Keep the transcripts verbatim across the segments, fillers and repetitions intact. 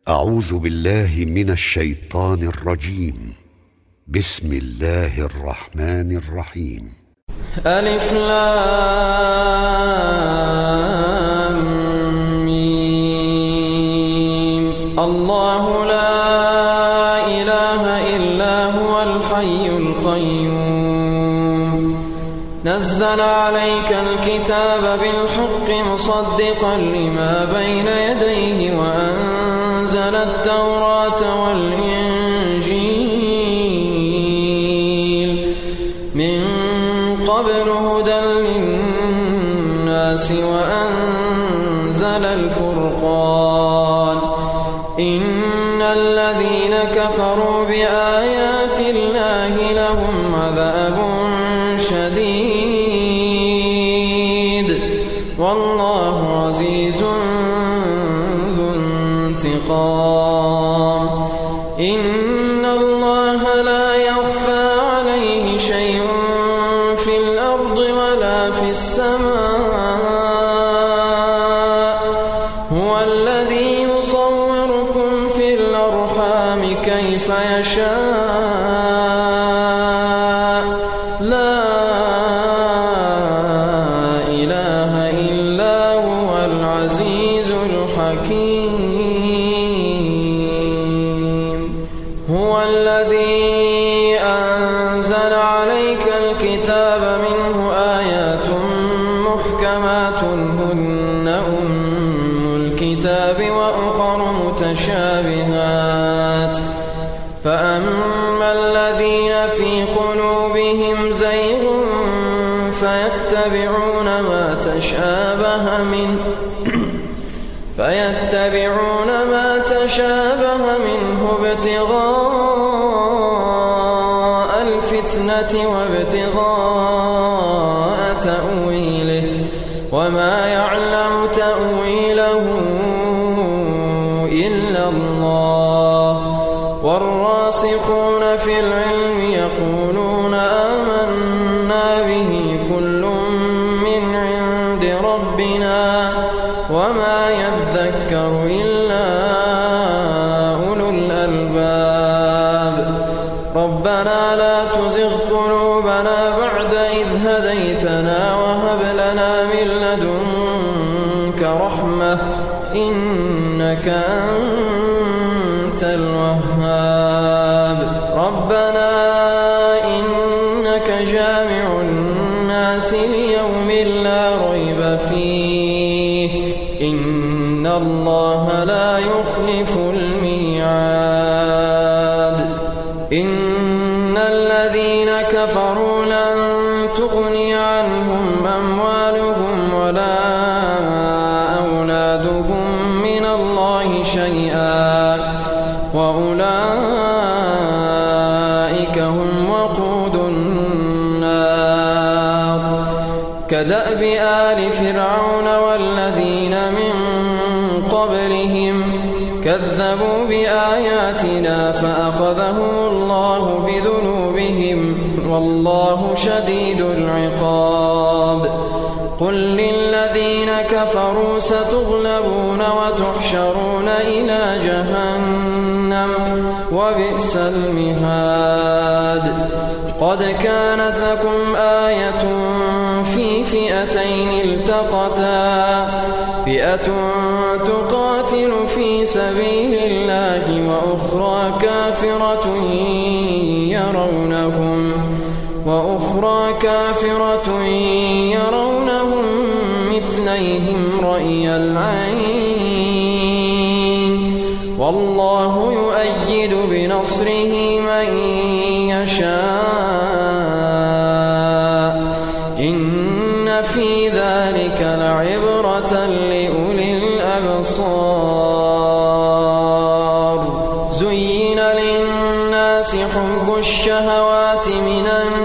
أعوذ بالله من الشيطان الرجيم. بسم الله الرحمن الرحيم. ألف لام ميم. الله لا إله إلا هو الحي القيوم نزل عليك الكتاب بالحق مصدقا لما بين يديه وأنزل التوراة والإنجيل من قبل هدى للناس وأنزل الفرقان إن الذين كفروا بآيات الله لهم عذاب شديد والله عزيز ذو انتقام. إن الله لا يخفى عليه شيء في الأرض ولا في السماء هو الذي يصوركم في الأرحام كيف يشاء لا إله إلا هو العزيز الحكيم. هو الذي أنزل عليك الكتاب منه آيات محكمات هن أم الكتاب وأخر متشابهات فأما الذين في قلوبهم زيغ فيتبعون ما تشابه منه فيتبعون ما تشابه منه ابتغاء الفتنة وابتغاء تأويله وما يعلم تأويله إلا الله والراسخون في العلم يقولون آمنا به كل من عند ربنا وما يذكر إلا أولو الألباب. ربنا لا تزغ قلوبنا بعد إذ هديتنا وهب لنا من لدنك رحمة إنك أنت الوهاب. ربنا إنك جامع الناس ليوم لا ريب فيه إن الله لا يخلف الميعاد. إن الذين كفروا لن تغني عنهم أموالهم ولا أولادهم من الله شيئا وأولئك هم وقود النار. كدأب آل فرعون والذين من قبلهم كذبوا بآياتنا فأخذهم الله بذنوبهم والله شديد العقاب. قل للذين كفروا ستغلبون وتحشرون إلى جهنم وبئس المهاد. قد كانت لكم آية في فئتين التقتا فئة تقاتل في سبيل الله وأخرى كافرة يرونهم وأخرى كافرة يرونهم مثليهم رأي العين والله يؤيد بنصره من يشاء إن في ذلك لعبرة لأولي الأبصار. زين للناس حب الشهوات من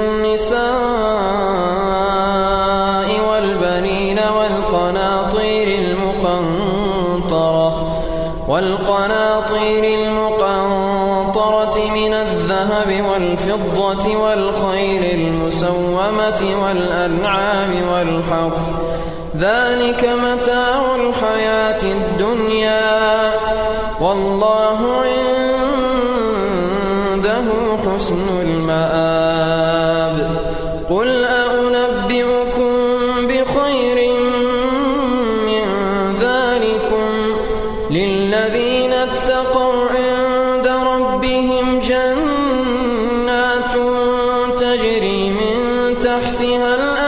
النساء والبنين والقناطير المقنطرة والقناطير المقنطرة من الذهب والفضة والخيل المسومة والأنعام والحرث ذلك متاع الحياة الدنيا والله عنده حسن المآب. قل أنبئكم بخير من ذلكم للذين اتقوا عند ربهم جنات تجري من تحتها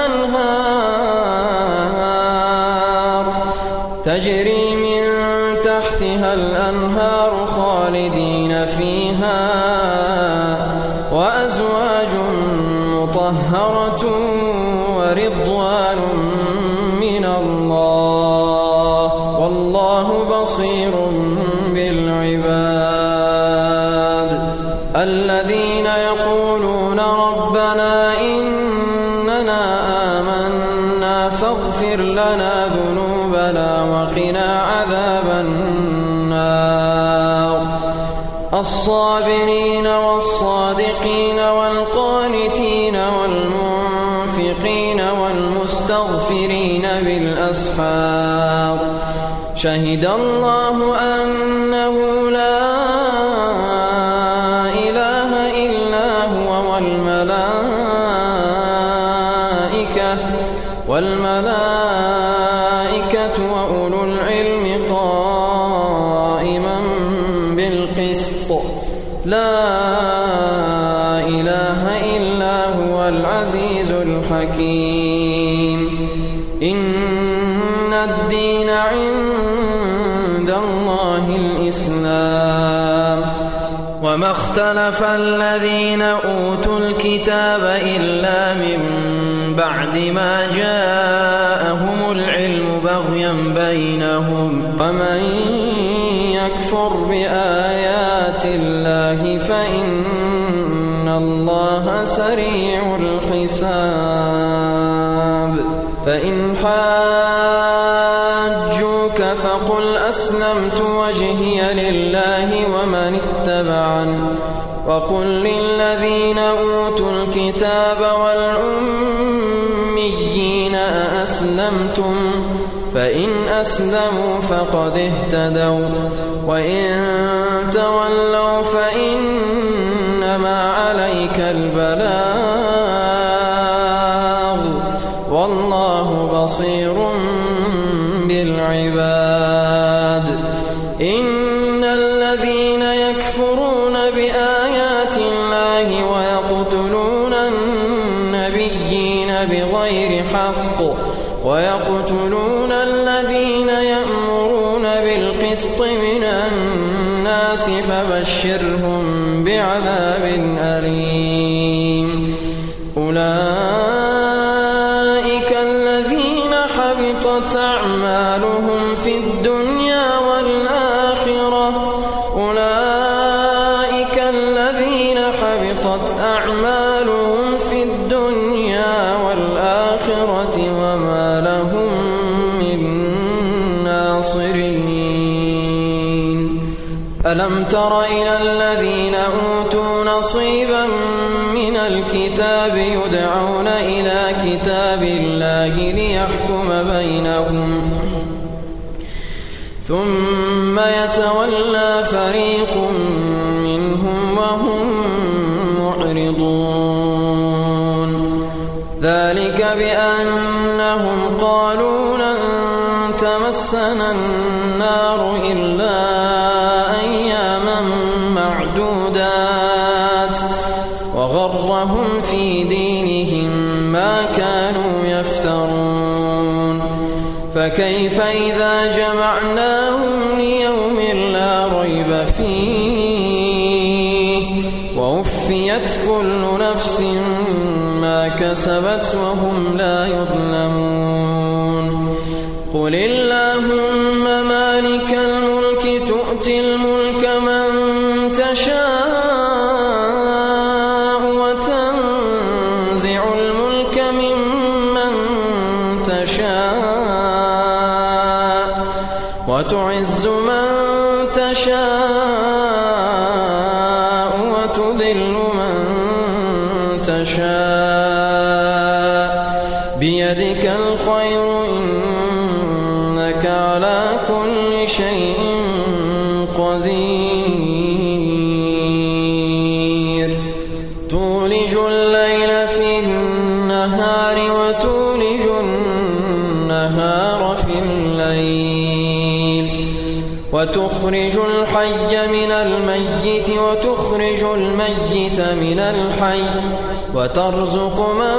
الأنهار تجري من تحتها الأنهار خالدين فيها وأزواج مطهرة ورضوان من الله والله بصير بالعباد. الذين يقولون ربنا إننا آمنا فاغفر لنا ذنوبنا وقنا عذاب النار. الصابرين والصادقين والقانتين والمنفقين والمستغفرين بالأسحار. شهد الله أنه لا إله إلا هو والملائكة والملائكة وأولو العلم قائما بالقسط لا إله إلا هو العزيز الحكيم. إن الدين عند الله الإسلام وما اختلف الذين أوتوا الكتاب إلا من بعد ما جاءهم العلم بغيا بينهم ومن يكفر بآيات الله فإن الله سريع الحساب. فإن حاجوك فقل أسلمت وجهي لله ومن اتبعني وقل للذين أوتوا الكتاب والأميين أأسلمتم فإن أسلموا فقد اهتدوا وإن تولوا فإنما عليك البلاغ والله بصير بالعباد. إن الذين يكفرون بآيات الله ويقتلون النبيين بغير حق ويقتلون الذين يأمرون بالقسط من الناس فبشرهم بعذاب أليم. أولئك الذين حبطت أعمالهم في الدنيا والآخرة أولئك الذين حبطت أعمالهم في الدنيا والآخرة وما لهم من ناصرين. ألم تر إلى الذين أوتوا نصيبا من الكتاب يدعون إلى كتاب الله ليحكم بينهم ثم يتولى فريق منهم وهم معرضون. ذلك بأنهم قالوا لن تمسنا النار إلا أياما معدودات وغرهم في دينهم ما كانوا يفترون. فكيف إذا جمعناهم ليوم لا ريب فيه ووفيت كل نفس ما كسبت وهم لا يظلمون. قل اللهم مالك الملك تؤتي الملك من تشاء وتنزع الملك ممن تشاء وتعز من تشاء وتذل من تشاء بيدك الخير إنك على كل شيء قدير. خبير تولج الليل في النهار وتولج النهار في الليل وتخرج الحي من الميت وتخرج الميت من الحي وترزق من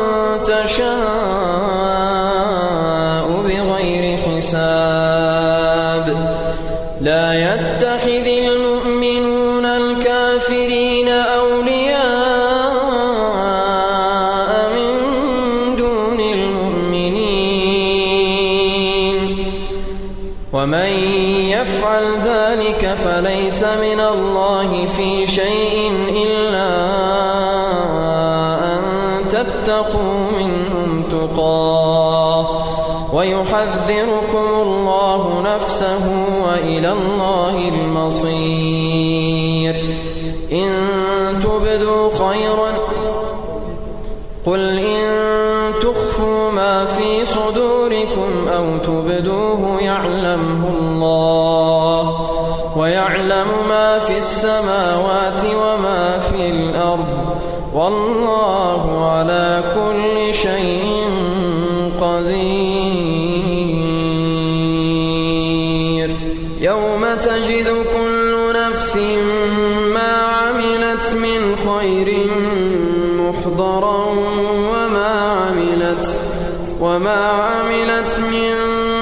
تشاء بغير حساب لا يتخذ المؤمنون الكافرين أولياء من دون المؤمنين ومن يفعل ذلك فليس من الله في شيء إلا أن تتقوا منهم تقاه ويحذركم الله نفسه وإلى الله المصير إن تبدوا خيرا قل إن تخفوا ما في صدوركم أو تبدوه يعلمه الله ويعلم ما في السماوات وما في الأرض والله على كل شيء قدير يوم تجد كل نفس ما عملت من خير محضرا وما عملت وما عملت من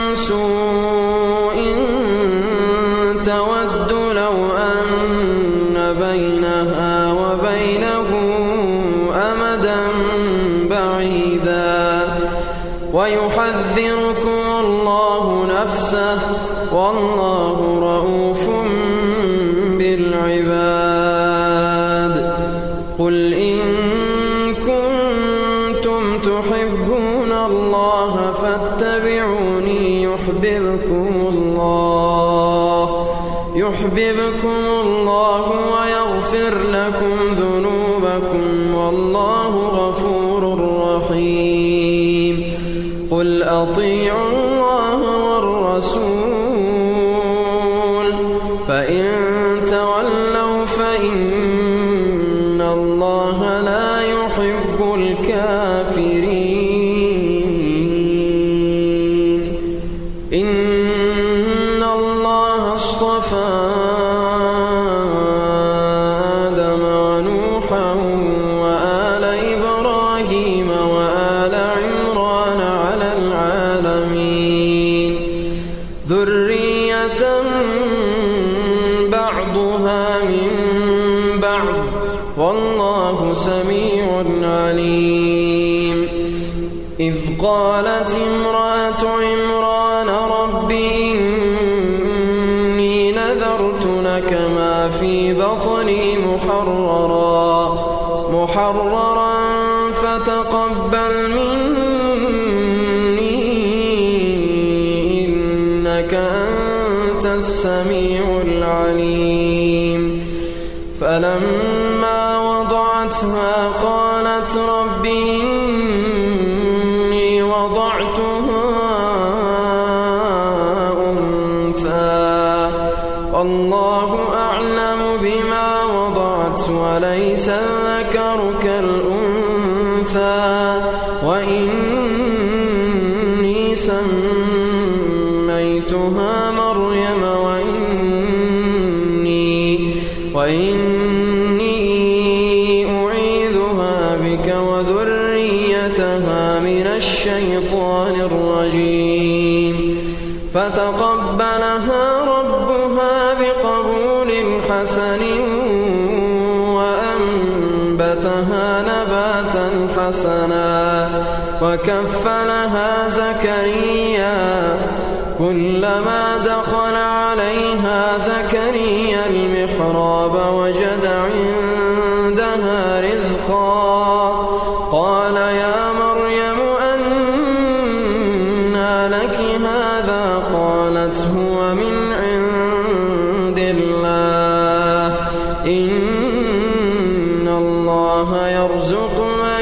سوء تود لو أن بينها وبينه أمدا بعيدا ويحذركم الله نفسه والله رؤوف بالعباد قل إن كنتم تحبون الله فاتبعوني يحببكم الله يحببكم الله ويغفر لكم ذنوبكم والله غفور رحيم قل أطيعوا الله والرسول فإن تولوا فإن الله لا يحب الكافرين إن الله اصطفى آدم ونوحا وآل إبراهيم وآل عمران على العالمين ذرية بعضها من بعض والله سميع عليم إذ قالت امرأة عمران رب إني نذرت لك ما في بطني محررا محررا فتقبل مني إنك أنت السميع العليم فلما وضعتها قالت رب إني وضعتها أنثى والله أعلم بما وضعت وليس الذكر كالأنثى وإني سميتها مريم وإني وإني أعيذها بك وذريتها من الشيطان الرجيم فتقبلها ربها بقبول حسن وأنبتها نباتا حسنا وكفلها زكريا كلما دخل عليها زكريا المحراب وجد عندها رزقا قال يا مريم أنى لك هذا قالت هو من عند الله إن الله يرزق من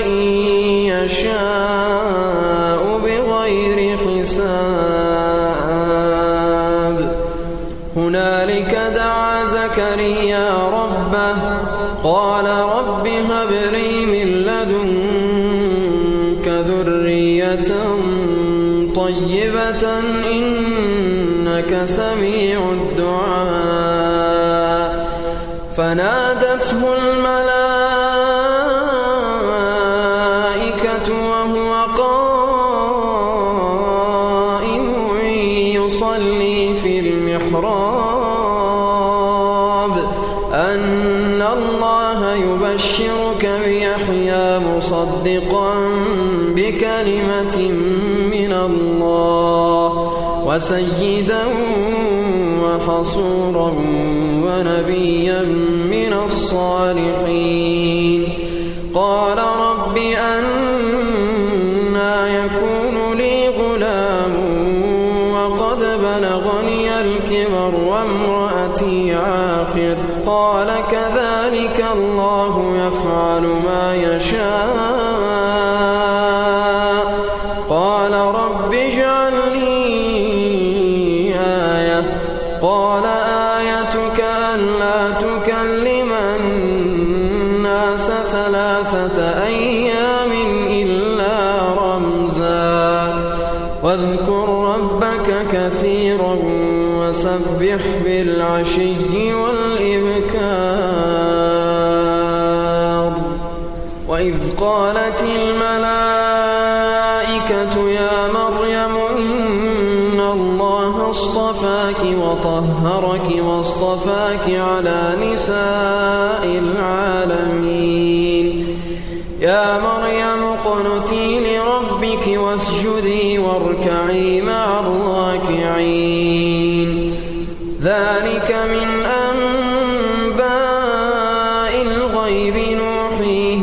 يشاء بغير حساب هنالك دعا زكريا ربه قال رب هب لي من لدنك ذرية طيبة إنك سميع الدعاء فنادته الملائكة وهو قائم يصلي في المحراب أن الله يبشرك بيحيى مصدقا بكلمة من الله وسيدا وحصورا ونبيا من الصالحين قال رب أنى يكون لي غلام وقد بلغني الكبر وامرأتي عاقر قال كذلك الله يفعل ما يشاء قال رب اجعل لي آية قال آيتك ألا تكلم الناس ثلاثة أيام إلا رمزا واذكر ربك كثيرا وسبح بالعشي والإبكار وإذ قالت الملائكة يا مريم إن الله اصطفاك وطهرك واصطفاك على نساء العالمين يا مريم اقنتي لربك واسجدي واركعي مع الراكعين ذلك من أنباء الغيب نوحيه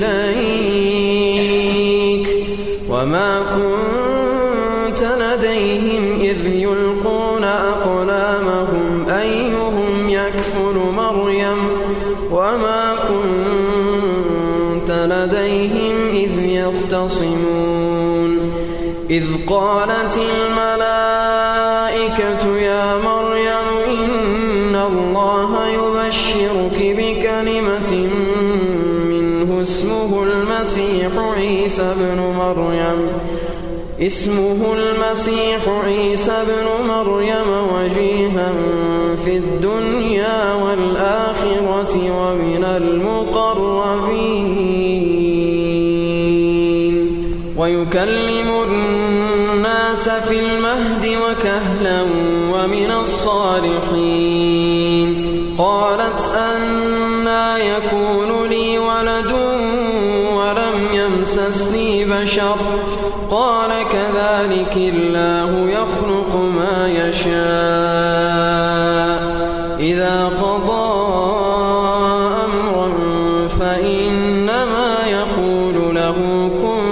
إليك وما كنت لديهم إذ يلقون أقلامهم أيهم يكفل مريم وما كنت لديهم إذ يختصمون إذ قالت الملائكة يا مريم إن الله يبشرك بكلمة منه اسمه المسيح عيسى بن مريم اسمه المسيح عيسى بن مريم وجيها في الدنيا والآخرة ومن المقربين ويكلم الناس في المهد وكهلا ومن الصالحين قالت أنى يكون لي ولد ولم يمسسني بشر قال كذلك الله يخلق ما يشاء إذا قضى أمرا فإنما يقول له كن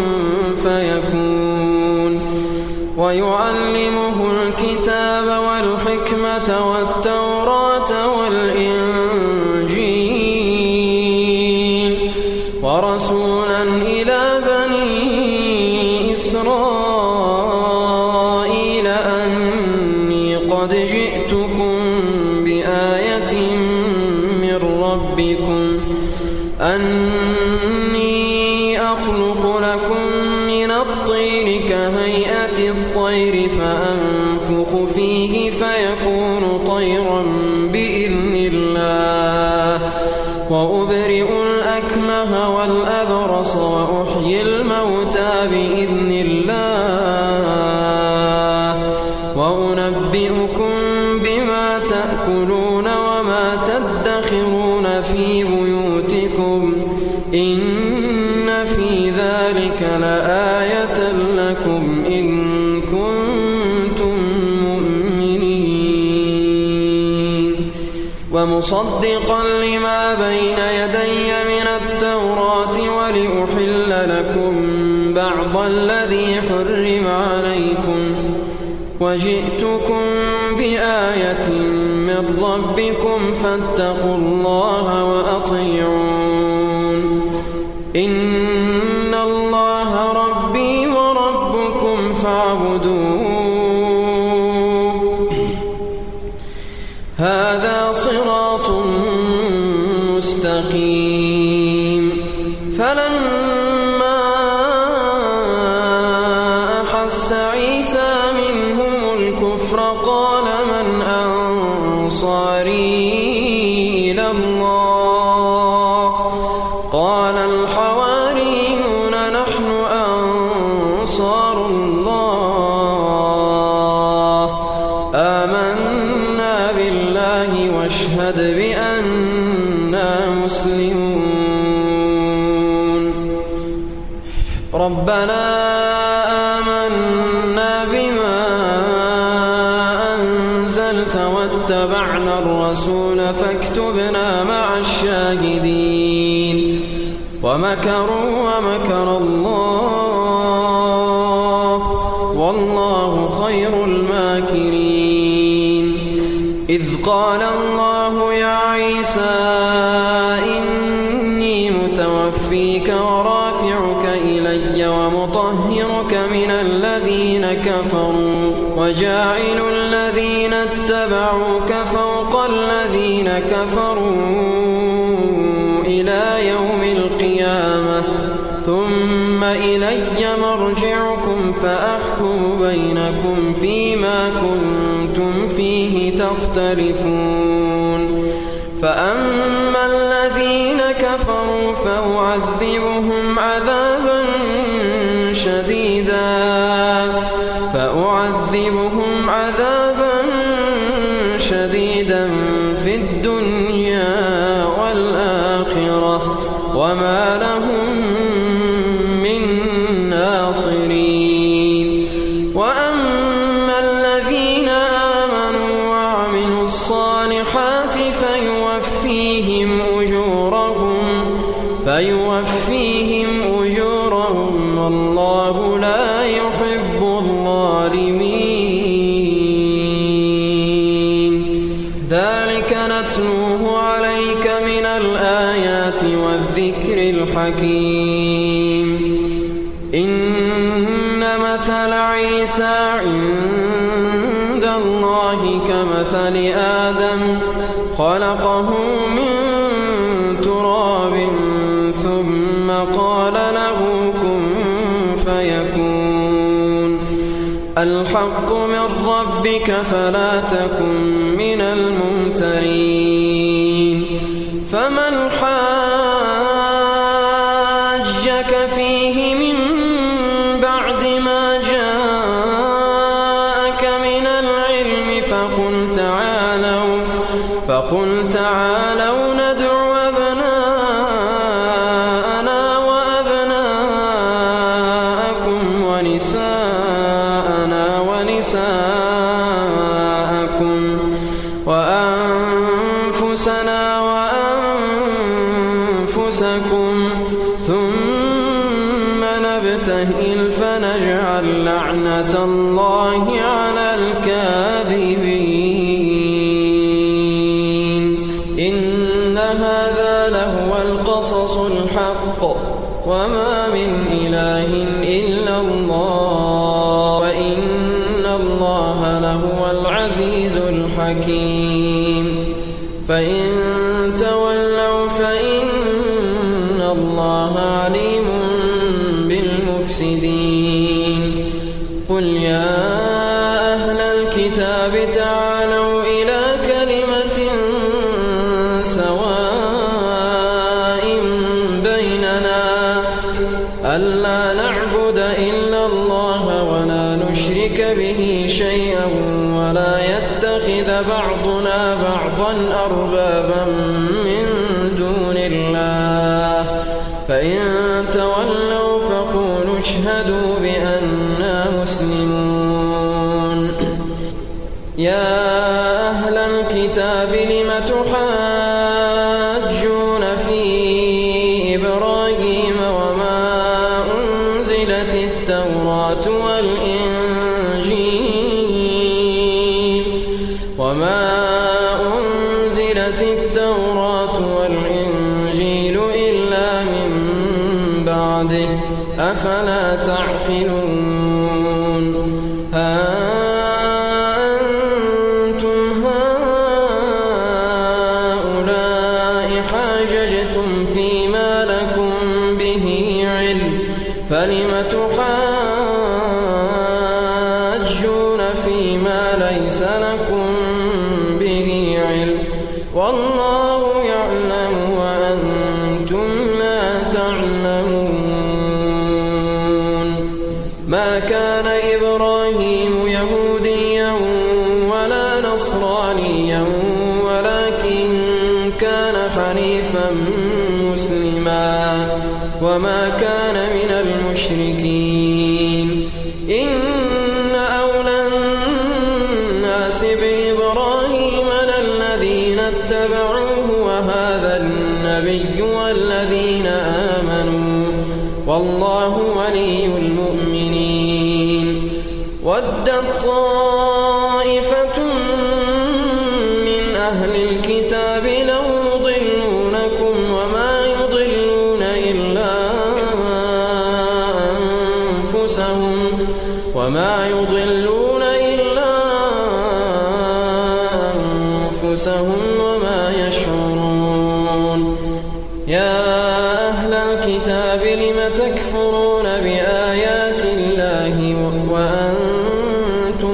فيكون ويعلمه الكتاب والحكمة والتوراة والإنجيل ورسولا إلى بني إسرائيل أني قد جئتكم بآية من ربكم أني أخلق لكم من الطين كهيئة الطير فأنفخ فيه فيكون طيرا بإذن الله وأبرئ الأكمه والأبرص وأحيي الموتى بإذن الله وأنبئكم بما تأكلون وما تدخرون في بيوتكم إن في ذلك لآية لكم إن كنتم مؤمنين ومصدقا لما بين يدي من التوراة ولأحل لكم بعض الذي حرم عليكم وجئتكم بآية من ربكم فاتقوا الله وأطيعون إن الله ربي وربكم فاعبدوه هذا صراط مستقيم فلما أحس عيسى منهم الكفر قال من أنصاري إلى الله قال الحواريون نحن أنصار الله آمنا بالله واشهد بأننا مسلمون ربنا آمنا بما أنزلت واتبعنا الرسول فاكتبنا مع الشاهدين ومكروا ومكر الله والله خير الماكرين إذ قال الله يا عيسى إني متوفيك ورافعك إلي ومطهرك من الذين كفروا وجاعل الذين اتبعوك فوق الذين كفروا إلى يوم القيامة ثم إلي مرجعكم فأحكم بينكم فيما كنتم فيه تختلفون فأما الذين كفروا فأعذبهم عذابا شديدا فأعذبهم عذابا شديدا في الدنيا والآخرة وما لهم من ناصرين وأما الذين آمنوا وعملوا الصالحات فيوفيهم أجورهم فيوفيهم أجورهم والله لا يحب الظالمين ذلك نتلوه عليك من الآيات والذكر الحكيم إن مثل عيسى عند الله كمثل آدم خلقه من تراب ثم قال له كن فيكون الحق من ربك فلا تكن من الممترين فمن حاجك فيه من بعد ما جاءك من العلم فقل تعالوا فقل تعالوا ندع أبناءنا وأبناءكم ونساءنا ونساءكم وأنفسنا وأنفسكم ثم نبتهل فنجعل لعنة الله على الكاذبين إن هذا لهو القصص الحق وما من إله إلا الله وإن الله لهو العزيز الحكيم فإن تولوا فإن الله عليم بالمفسدين قل يا أهل الكتاب تعالوا إلى كلمة سواء بيننا ألا نعبد إلا الله ولا نشرك به شيئا ولا يتخذ بعضنا بعضا أربابا من دون الله فإن تولوا فقولوا اشهدوا بأننا مسلمون يا أهل الكتاب لم تحاجون في إبراهيم وما أنزلت التوراة والإنجيل وما أنزلت التوراة والإنجيل إلا من بعده أفلا تعقلون ها أنتم هؤلاء حاجون حاججتم فيما لكم به علم فلم تحاجون فيما ليس لكم به علم والله يعلم وأنتم لا تعلمون. ما كان إبراهيم يهوديا ولا نصرانيا ولكن كان حنيفا مسلما وما كان من المشركين. إن أولى الناس بإبراهيم للذين اتبعوه وهذا النبي والذين آمنوا والله ولي المؤمنين. ودت طائفة من أهل الكتاب لو يضلونكم وما يضلون إلا أنفسهم وما يضلون إلا أنفسهم وما يشعرون. يا أهل الكتاب لم تكفرون بآيات الله وأنتم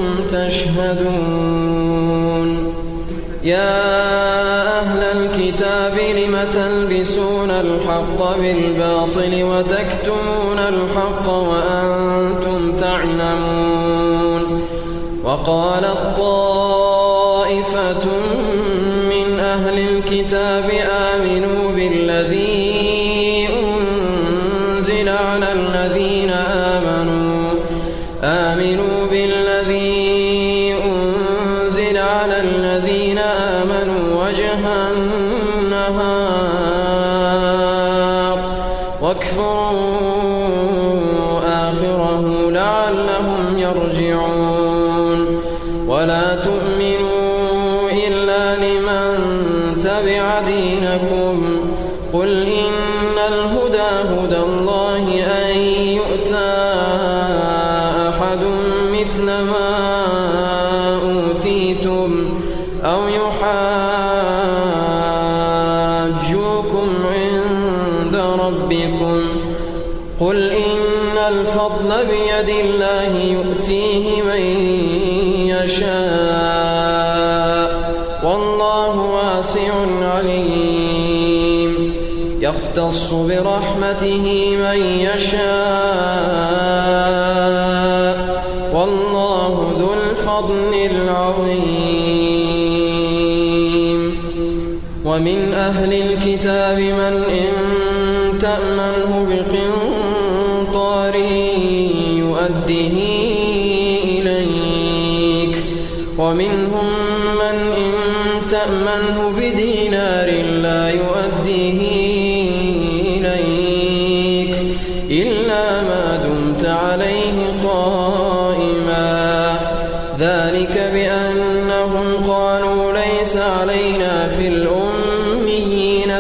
تشهدون. يا أهل الكتاب لم تلبسون الحق بالباطل وتكتمون الحق وأنتم تعلمون. وقالت طائفة من أهل الكتاب آمنوا بالذي أنزل على الذين آمنوا آمنوا بالذي أنزل على الذين آمنوا وجه النهار واكفروا آخره لعلهم يرجعون. ولا تؤمنوا إلا لمن تبع دينكم قل إن الهدى هدى الله أن يؤتى أحد مثل ما أوتيتم أو يحاجوكم عند ربكم قل إن الفضل بيد الله يؤتيه من يشاء والله واسع عليم. يختص برحمته من يشاء والله ذو الفضل العظيم. ومن أهل الكتاب من إن تأمنه بقنطار يؤديه إليك ومنهم من إن تأمنه بدينار لا يؤديه إليك إلا ما دمت عليه قائما ذلك بأنهم قالوا ليس علينا في الأميين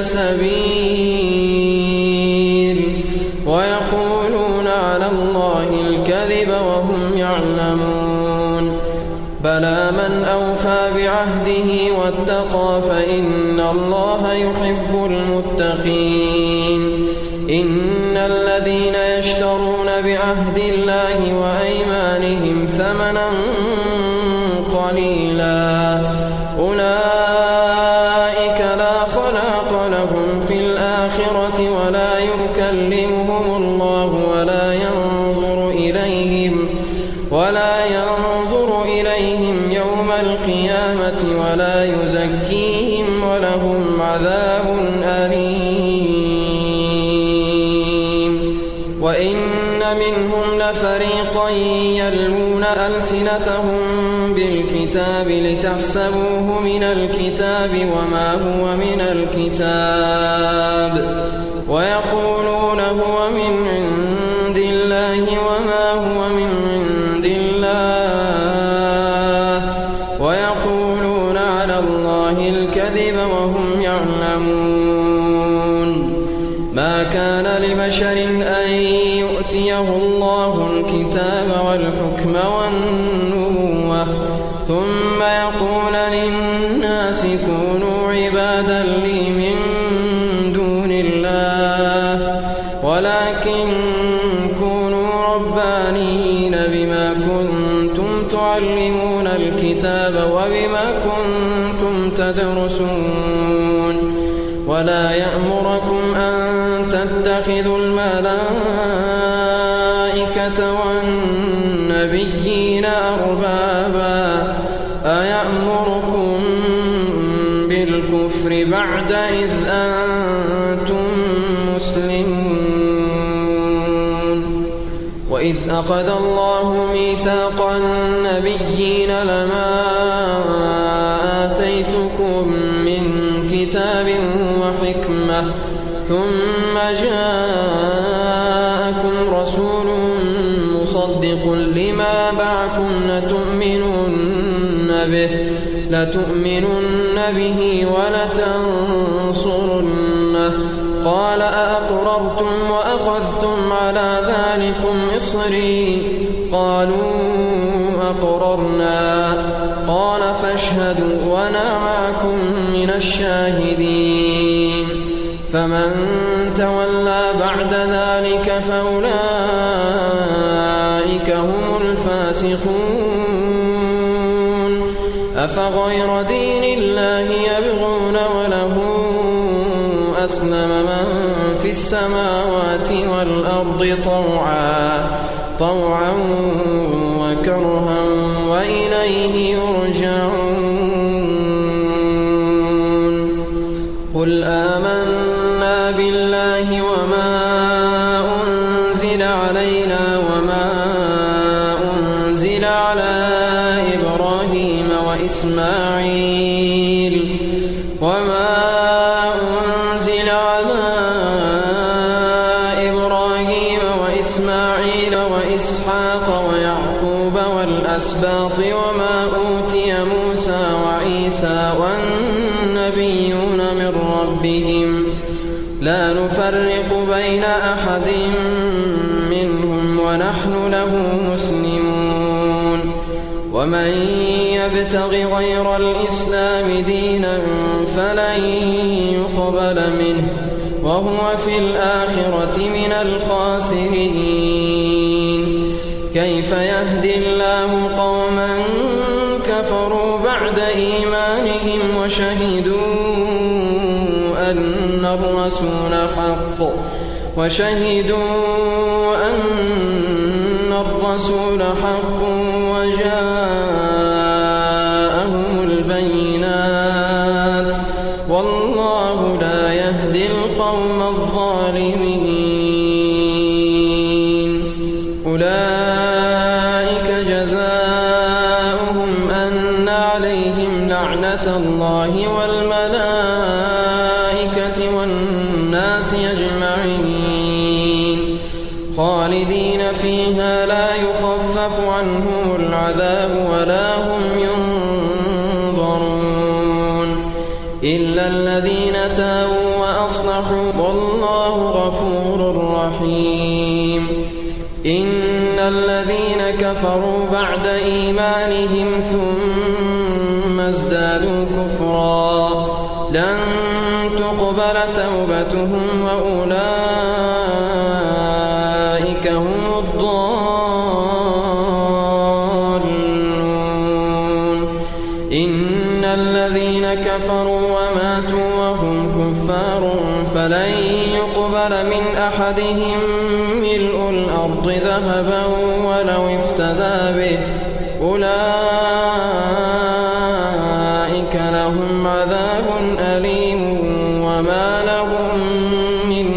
سبيل ويقولون على الله الكذب وهم يعلمون. بلى من أوفى بعهده واتقى فإن الله يحب المتقين. إن الذين يشترون بعهد الله وأيمانهم ثمنا قليلا أولئك لا خلاق لهم في الآخرة ولا يكلمهم الله ولا ينظر إليهم ولا ينظر إليهم يوم القيامة ولا يزكيهم ولهم عذاب أليم. وإن منهم لفريقا يلوون ألسنتهم بالكتاب لتحسبوه من الكتاب وما هو من الكتاب ويقولون هو من عند الله وما هو من عند الله ويقولون على الله الكذب وهم يعلمون. ما كان لبشر أن يؤتيه الله الكتاب والحكم والنبوة ثم يقول للناس كونوا عبادا لي من تعلمون الكتاب وبما كنتم تدرسون ولا يأمركم أن تتخذوا الملائكة والنبيين أربابا أيأمركم بالكفر بعد إذ أنتم مسلمون وإذ أخذ الله ميثاق النبيين لما آتيتكم من كتاب وحكمة ثم جاءكم رسول مصدق لما معكم لتؤمنن به لتؤمنن به ولتنصرنه قال أأقررتم وأخذتم على ذلكم إصري قالوا أقررنا قال فاشهدوا وأنا معكم من الشاهدين فمن تولى بعد ذلك فأولئك هم الفاسقون أفغير دين الله يبغون وله أسلم من في السماوات والأرض طوعا طوعا وكرها وإليه يرجعون قل آمنا بالله وما أنزل علينا وما أنزل على إبراهيم وإسماعيل وما أنزل على إبراهيم وإسماعيل وإسحاق ويعقوب والأسباط وما أوتي موسى وعيسى والنبيون من ربهم لا نفرق بين أحد منهم ونحن له مسلمون ومن يبتغ غير الإسلام دينا فلن يقبل منه وهو في الآخرة من الخاسرين كيف يهدي الله قوما كفروا بعد إيمانهم وشهدوا أن الرسول حق وشهدوا أن الرسول حق وجاءهم البينات والله لا يهدي القوم الظالمين أولئك جزاؤهم أن عليهم لعنة الله والملائكة والناس أجمعين خالدين فيها لا يخفف عنهم العذاب ولا هم ينظرون إلا الذين تابوا وأصلحوا والله غفور رحيم إن الذين كفروا بعد إيمانهم ثم ازدادوا كفرا لن تقبل توبتهم وأولئك هم الضالون إن الذين كفروا وماتوا وهم كفار فلن يقبل من أحدهم ملء الأرض ذهبا ولو افتدى به أولئك لهم عذاب أليم وما لهم من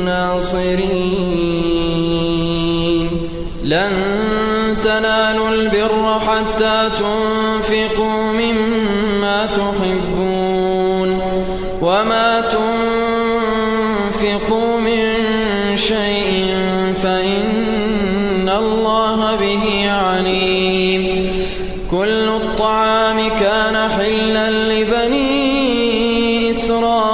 ناصرين لن تنالوا البر حتى تنفقوا مما تحبون وما تنفقوا من شيء فإن الله به عليم كل الطعام كان حلا لبني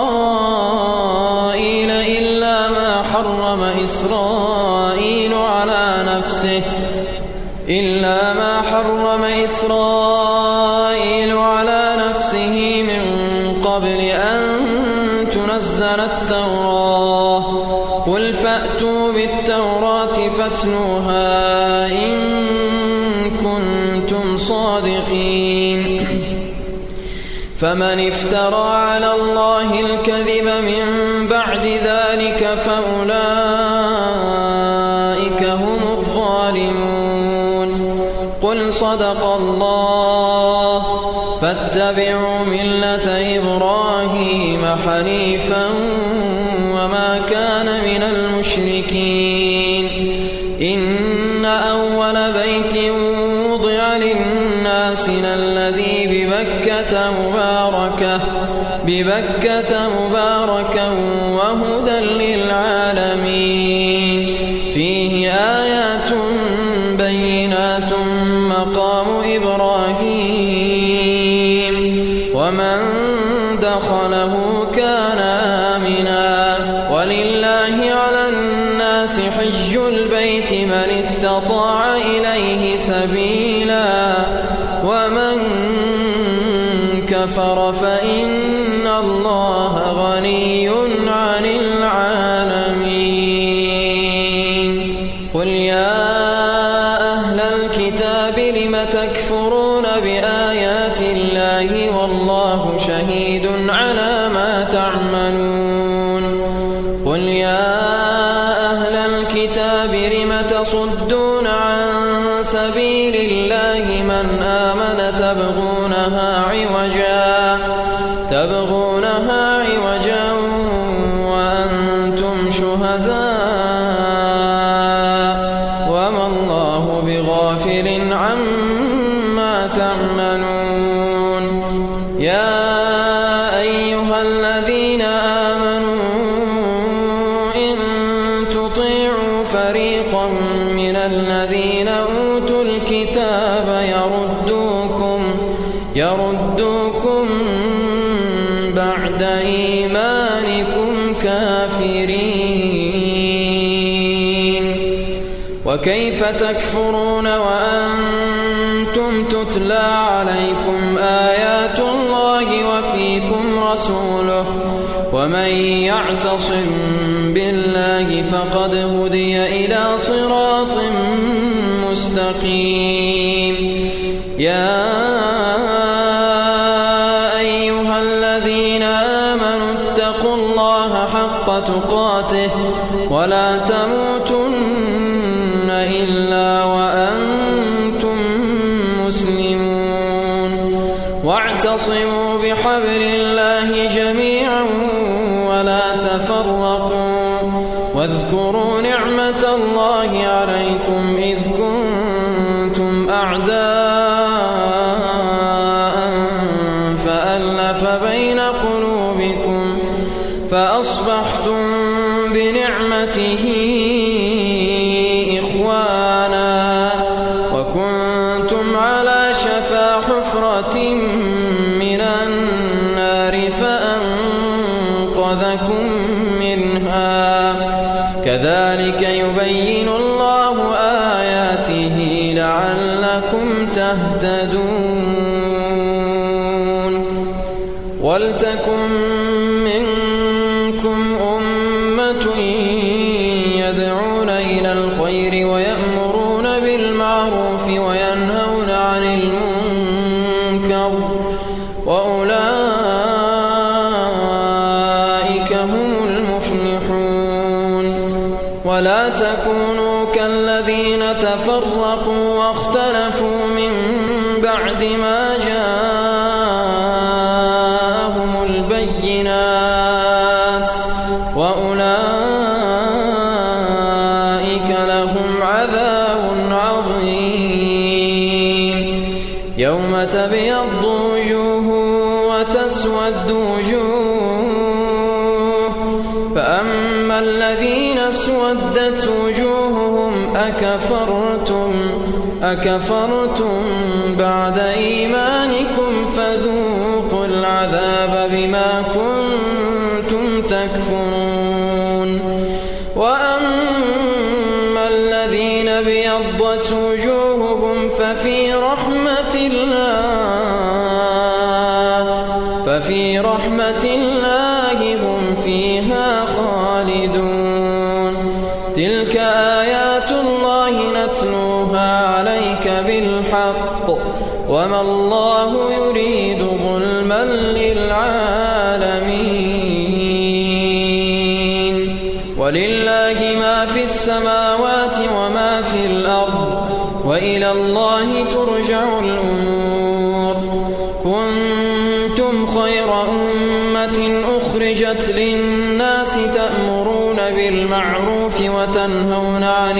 إسرائيل إلا ما حرم إسرائيل على نفسه إلا ما حرم إسرائيل على نفسه من قبل أن تنزل التوراة قل فأتوا بالتوراة فاتلوها إن كنتم صادقين فمن افترى على الله الكذب من بعد ذلك فأولئك هم الظالمون. قل صدق الله فاتبعوا ملة إبراهيم حنيفا وما كان من المشركين. إن أول بيت وضع للناس الذي ببكة مباركة ببكة مباركا وهدى للعالمين. فيه آيات بينات مقام إبراهيم ومن دخله كان آمنا. ولله على الناس حج البيت من استطاع إليه سبيلا ومن كفر فإن الله غني عن العالمين. قل يا أهل الكتاب لم تكفرون بآيات الله والله شهيد على ما تعملون. قل يا أهل الكتاب لم تصدون عن سبيل الله من آمن تبغونها عوجا تبغونها عوجا وأنتم شهداء وما الله بغافل عما تعملون. يا أيها الذين آمنوا إن تطيعوا فريقا من الذين أوتوا الكتاب يردوكم يردوكم بعد إيمانكم كافرين. وكيف تكفرون وأنتم تتلى عليكم آيات الله وفيكم رسوله ومن يعتصم بالله فقد هدي إلى صراط مستقيم. يا أيها الذين آمنوا اتقوا الله حق تقاته ولا تموتن إلا وأنتم مسلمون. واعتصموا بحبل الله جميعا ولا تفرقوا واذكروا نعمة الله عليكم إذ كنتم أعداء فألف بين قلوبكم فأصبحتم بنعمته إخوانا وكنتم على شفا حفرة من النار فأنقذكم منها. كذلك يبين الله آياته لعلكم تهتدون. ولتكن منكم أمة يدعون إلى الخير ويأمرون بالمعروف وينهون عن المنكر وأولئك هم المفلحون. ولا تكونوا كالذين تفرقوا واختلفوا من بعد ما جاءهم البينات وأولئك لهم عذاب عظيم. يوم تبيض وجوه وتسود وجوه فأما الذين اسودت وجوههم أكفرتم أكفرتم بعد إيمانكم فذوقوا العذاب بما كنتم تكفرون. وأما الذين ابيضت وجوههم ففي رحمة الله ففي رحمة الله هم فيها خالدون. تلك آيات الله نتلوها عليك بالحق وما الله يريد ظلما للعالمين ولله ما في السماوات وما في الأرض وإلى الله ترجع الأمور كنتم خير أمة أخرجت للناس تأمرون بالمعروف وتنهون عن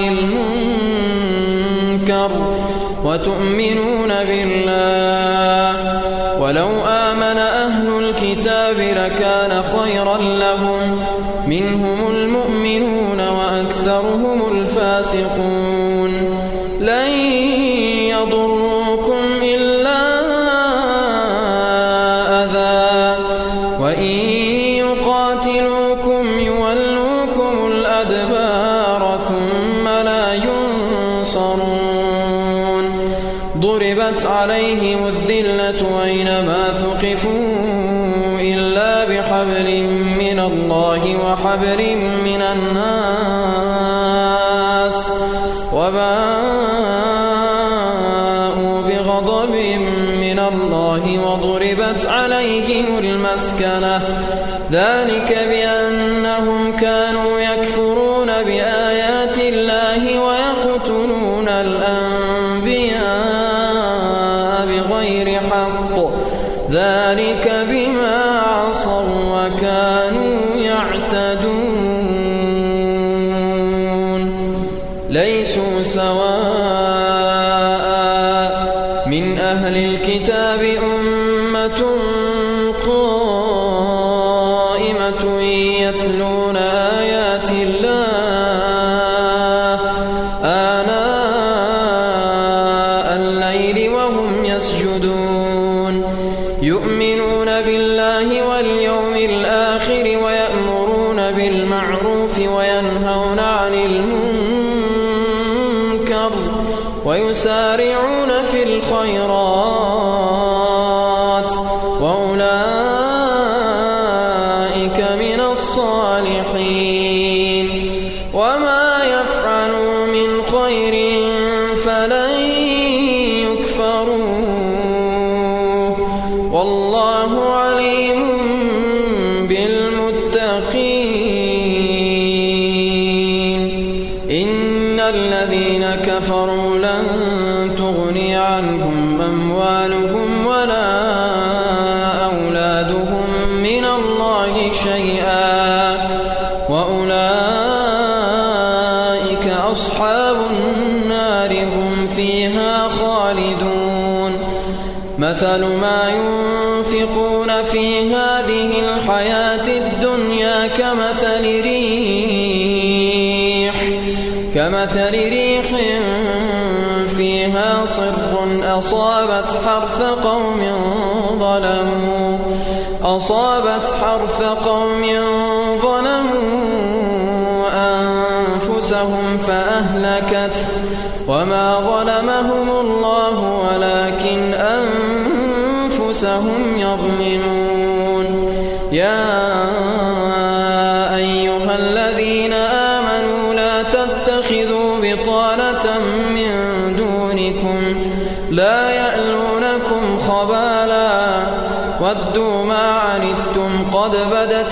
المنكر وتؤمنون بالله ولو آمن أهل الكتاب لكان خيرا لهم منهم المؤمنون وأكثرهم الفاسقون لن يضروكم إلا أذى وإن يقاتلوكم يولوكم الأدبار ثم لا ينصرون ضربت عليهم الذلة أينما ثقفوا إلا بحبل من الله وحبل من الناس وباءوا بغضب من الله وضربت عليهم المسكنة ذلك بأنهم كانوا يكفرون بآيات الله ويقتلون الأنبياء بغير حق ذلك بما عصوا وكانوا يعتدون ليسوا سواء من أهل الكتاب أمة قائمة يتلون آيات الله آناء الليل وهم يسجدون يؤمنون بالله واليوم الآخر ويأمرون بالمعروف وينهون عن المنكر ويسارعون في الخيرات وأولئك من الصالحين وما يفعلوا من خير فلن يكفروه والله عليم بالمتقين إن الذين كفروا لن تغني عنهم أموالهم ولا أولادهم من الله شيئا وأولئك أصحاب النار هم فيها خالدون مثل ما ينفقون في هذه الحياة الدنيا كمثل ريح كمثل ريح فيها صر أصابت حرث قوم ظلموا أصابت حرث قوم ظلموا أنفسهم فأهلكت وما ظلمهم الله ولكن أنفسهم يظلمون يا أيها الذين آمنوا لا تتخذوا بطانة من دونكم لا يألونكم خبالا ودوا ما عنتم قد بدت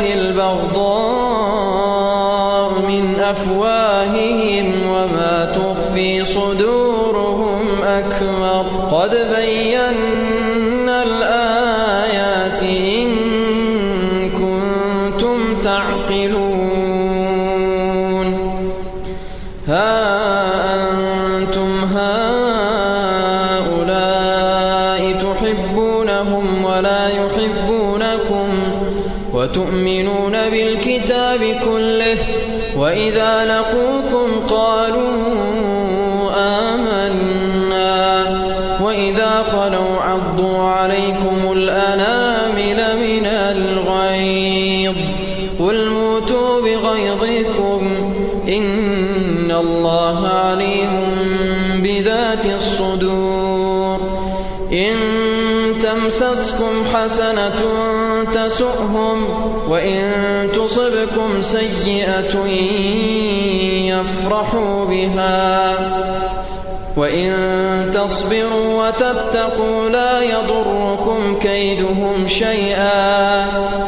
البغضاء من أفواههم وما تخفي صدورهم أكبر قد بينا الآيات إن كنتم تعقلون ها أنتم هؤلاء تحبونهم ولا يحبونكم وتؤمنون بالكتاب كله وإذا لقوكم قالوا آمنا وإذا خلوا عضوا عليكم الأنامل من الغيظ قل موتوا بغيظكم إن الله عليم بذات الصدور إن تمسسكم حسنة تسؤهم وإن تصبكم سيئة يفرحوا بها وإن تصبروا وتتقوا لا يضركم كيدهم شيئا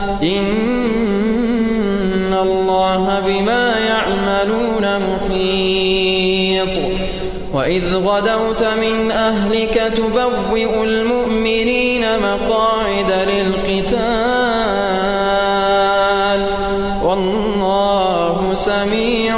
إن الله بما يعملون محيط وإذ غدوت من أهلك تبوئ المؤمنين مقاعد للقتال والله سميع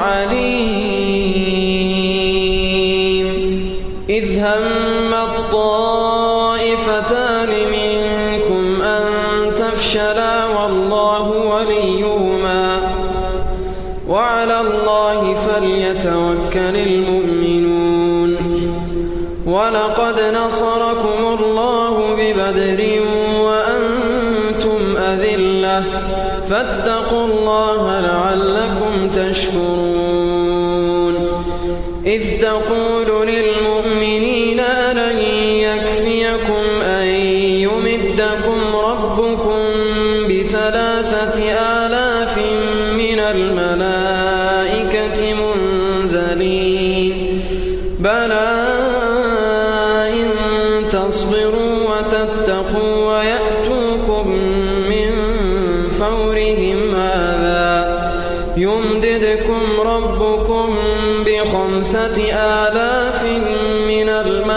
عليم إذ هم الطائفتان منكم أن تفشلا والله وليهما وعلى الله فليتوكل المؤمنون ولقد نصركم الله ببدر وأنتم أذلة فاتقوا الله لعلكم تشكرون إذ تقول للمؤمنين ألن يكفيكم أن يمدكم ربكم بثلاثة آلاف من الملائكة منزلين بلى إن تصبروا وتتقوا ويأتوكم من فورهم هذا يمددكم ربكم بخمسة آلاف من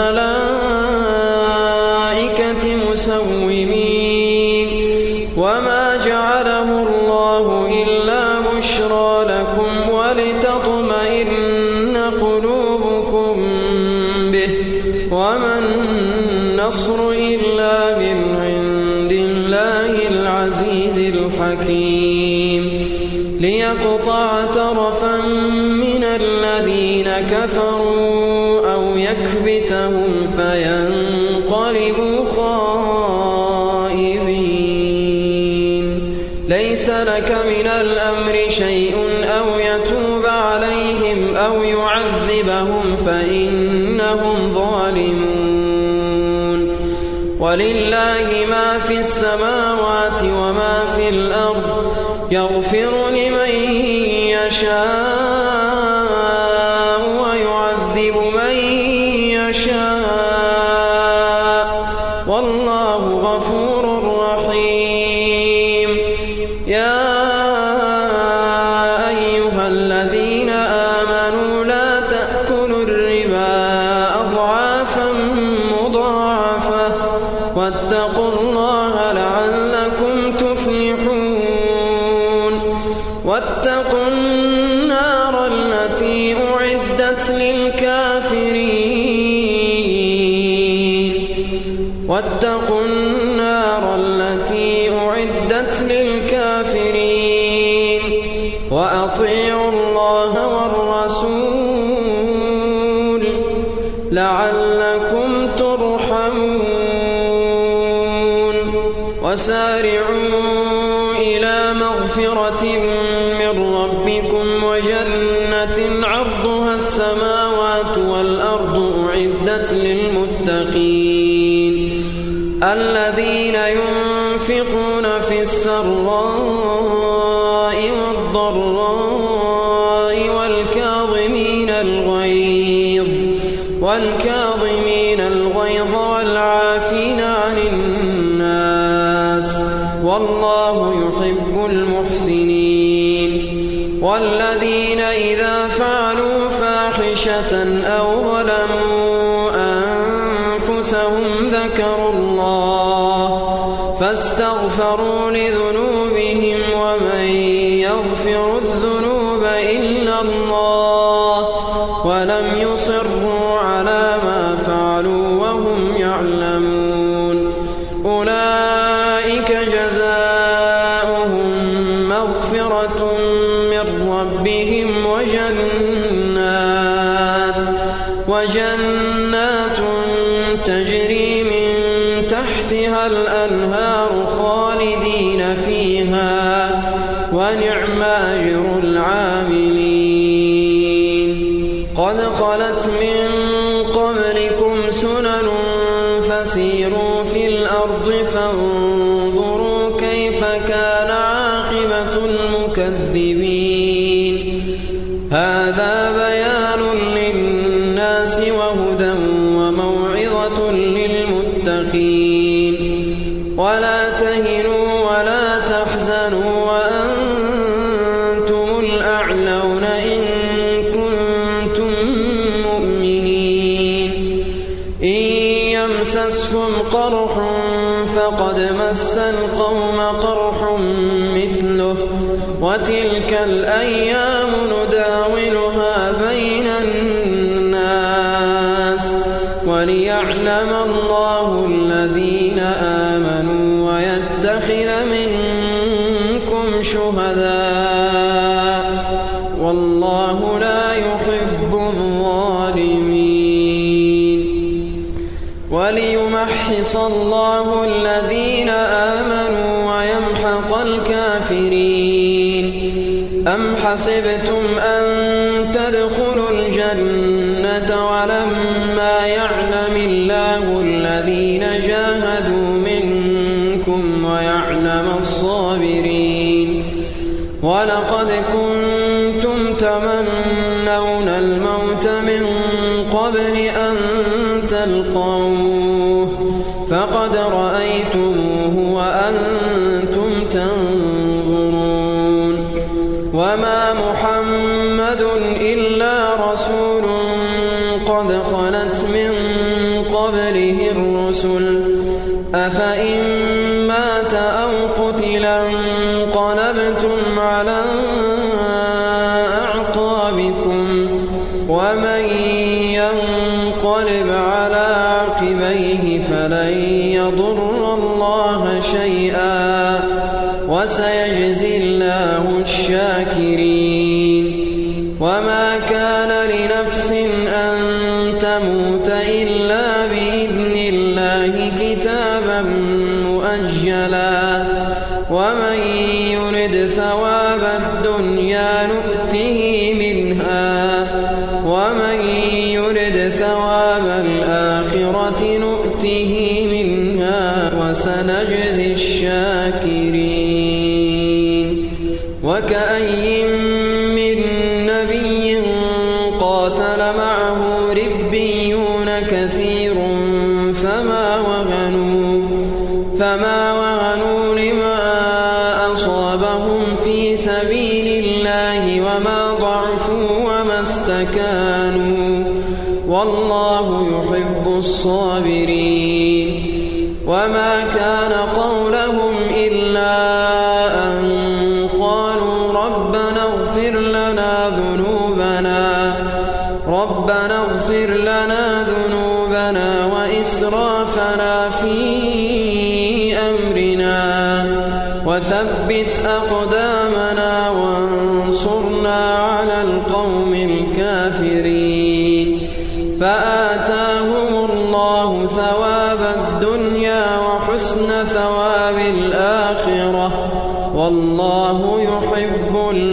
الملائكة مسومين وما جعله الله إلا بشرى لكم ولتطمئن قلوبكم به وما النصر إلا من عند الله العزيز الحكيم ليقطع طرفا من الذين كفروا أو يكبتهم فينقلبوا خائبين ليس لك من الأمر شيء أو يتوب عليهم أو يعذبهم فإنهم ظالمون ولله ما في السماوات وما في الأرض يغفر لمن يشاء ويعذب من يشاء والله غفور رحيم يا أيها الذين آمنوا لا تأكلوا الربا أضعافا مضاعفة واتقوا الله لعلكم تفلحون واتقوا النار التي أعدت للكافرين واتقوا النار التي أعدت للكافرين وأطيعوا الله والرسول لعلكم ترحمون وسارعوا إلى مغفرة من ربكم وجنة عرضها السماوات والأرض أعدت للمتقين الذين ينفقون في السراء والضراء والكاظمين الغيظ والكاظمين الغيظ والعافين عن الناس والله يحب المحسنين والذين إذا فعلوا فاحشة أو ظلموا أنفسهم ذكروا الله فاستغفروا لذنوبهم ومن يغفر الذنوب إلا الله ولم يصروا على ما فعلوا وهم يعلمون أولئك جزاؤهم مغفرة من ربهم وجنات وجنات تجري من تحتها الأنهار خالدين فيها ونعم أجر العاملين قد خلت من قبلكم سنن فسيروا في الأرض فانظروا كيف كان عاقبة المكذبين هذا بيان للناس وهدى تحزنوا وأنتم الأعلون إن كنتم مؤمنين إن يمسسكم قرح فقد مس القوم قرح مثله وتلك الأيام نداولها بين الناس وليعلم الله الذين آمنوا ويتخذ منكم شهداء والله لا يحب الظالمين وليمحص الله الذين آمنوا ويمحق الكافرين أم حسبتم أن تدخلوا الجنة ولما يعلم الله الذين جاهدوا منكم ويعلم الصابرين ولقد كنتم تمنون الموت من قبل أن تلقوه فقد رأيتموه وأنتم تنظرون وما محمد إلا رسول قد خلت من قبله الرسل أفإن مات أو قتلا انقلبتم على أعقابكم ومن ينقلب على عقبيه فلن يضر الله شيئا وسيجزي الله الشاكرين وما كان لنفس أن تموت إلا بإذن الله كتابا مؤجلا ومن يرد ثواب الدنيا نؤته منها ومن يرد ثواب الآخرة نؤته منها وسنجزي الشاكرين وكأي من نبي قاتل معه ربيون كثير فما وهنوا فما وهنوا لما أصابهم في سبيل الله وما ضعفوا وما استكانوا والله يحب الصابرين وما كان قولهم إلا أن قالوا ربنا اغفر لنا ذنوبنا ربنا اغفر لنا ذنوبنا وإسرافنا في أمرنا وثبت أقدامنا وانصرنا على القوم الكافرين فآتاهم الله ثواب الدنيا وحسن ثواب الآخرة والله يحب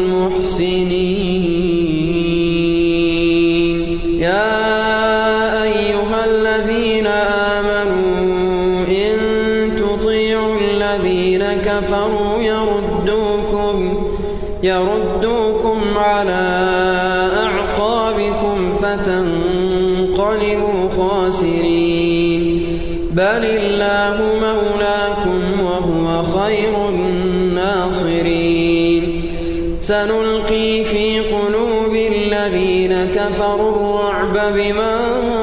المحسنين يا أيها الذين آمنوا إن تطيعوا الذين كفروا يردوكم يردوكم على أعقابكم فتنقلبوا خاسرين بل الله مولاكم وهو خير الناصرين سنلقي في قلوب الذين كفروا الرعب بما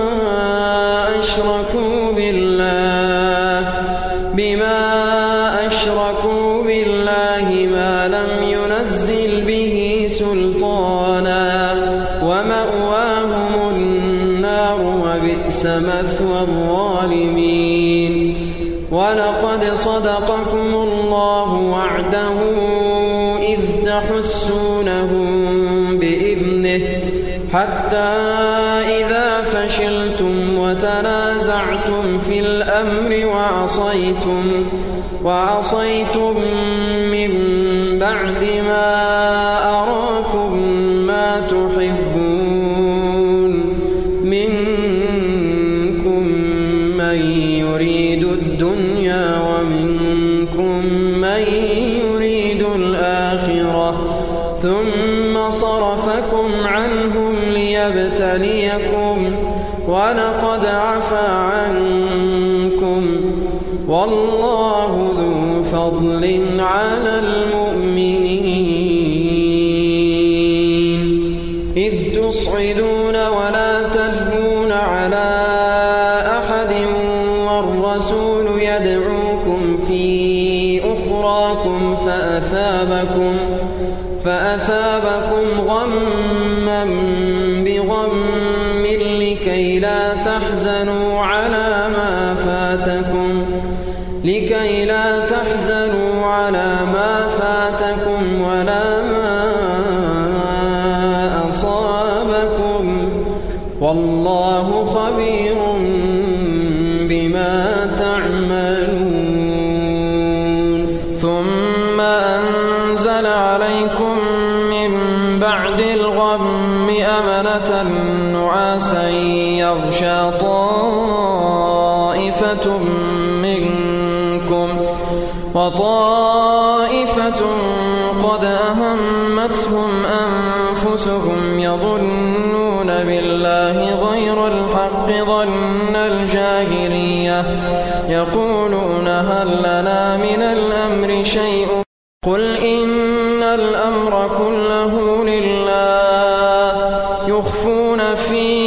أشركوا بالله بما أشركوا بالله ما لم ينزل به سلطانا ومأواهم النار وبئس مثوى الظالمين ولقد صدقكم الله وعده إذ تحسونهم بإذنه حتى إذا فشلتم وتنازعتم في الأمر وعصيتم وعصيتم من بعد ما أراكم ما تحبون منكم من يريد الدنيا ومنكم من يريد الآخرة ثم صرفكم عنهم ليبتليكم ولقد عفا عنكم والله ذو فضل على المؤمنين إذ تصعدون ولا تلوون على أحد والرسول يدعوكم في أخراكم فأثابكم, فأثابكم غما بغم لكي لا تحزنوا على ما فاتكم لكي لا تحزنوا على ما فاتكم ولا ما أصابكم والله خبير بما تعملون. ثم أنزل عليكم من بعد الغم أمنة نعاسا يغشى طائفة منكم وطائفة قد أهمتهم أنفسهم يظنون بالله غير الحق ظن الجاهلية يقولون هل لنا من الأمر شيء قل إن الأمر كله لله يخفون في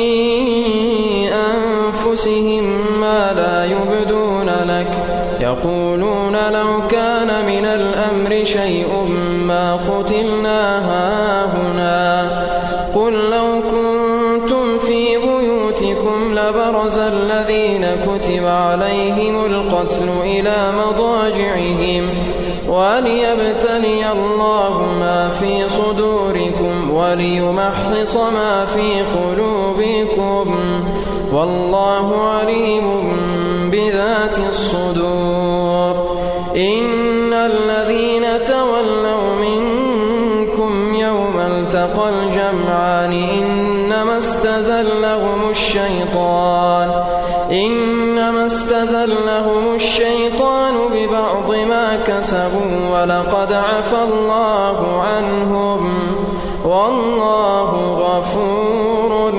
أنفسهم ما لا يبدون لك يقولون لو كان من الأمر شيء ما قتلنا هاهنا قل لو كنتم في بيوتكم لبرز الذين كتب عليهم القتل إلى مضاجعهم وليبتلي الله ما في صدوركم وليمحص ما في قلوبكم والله عليم بذات الصدور. إن الذين تولوا منكم يوم التقى الجمعان إنما استزلهم الشيطان إنما استزلهم الشيطان ببعض ما كسبوا ولقد عفى الله عنهم والله غفور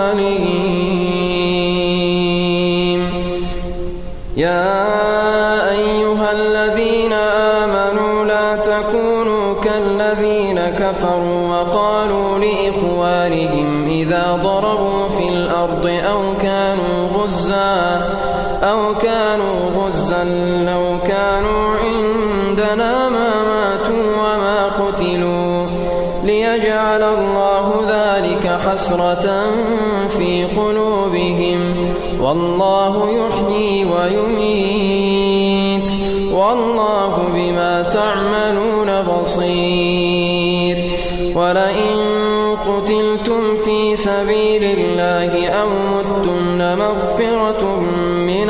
حليم. يا أيها الذين آمنوا لا تكونوا كالذين كفروا وقالوا لإخوانهم إذا ضربوا في الأرض أو كانوا غزا أو كانوا غزا لو كانوا عندنا ما ماتوا وما قتلوا ليجعل الله ذلك حسرة في قلوبهم والله يحيي ويميت والله بما تعملون بصير. ولئن قتلتم في سبيل الله أو متم لمغفرة من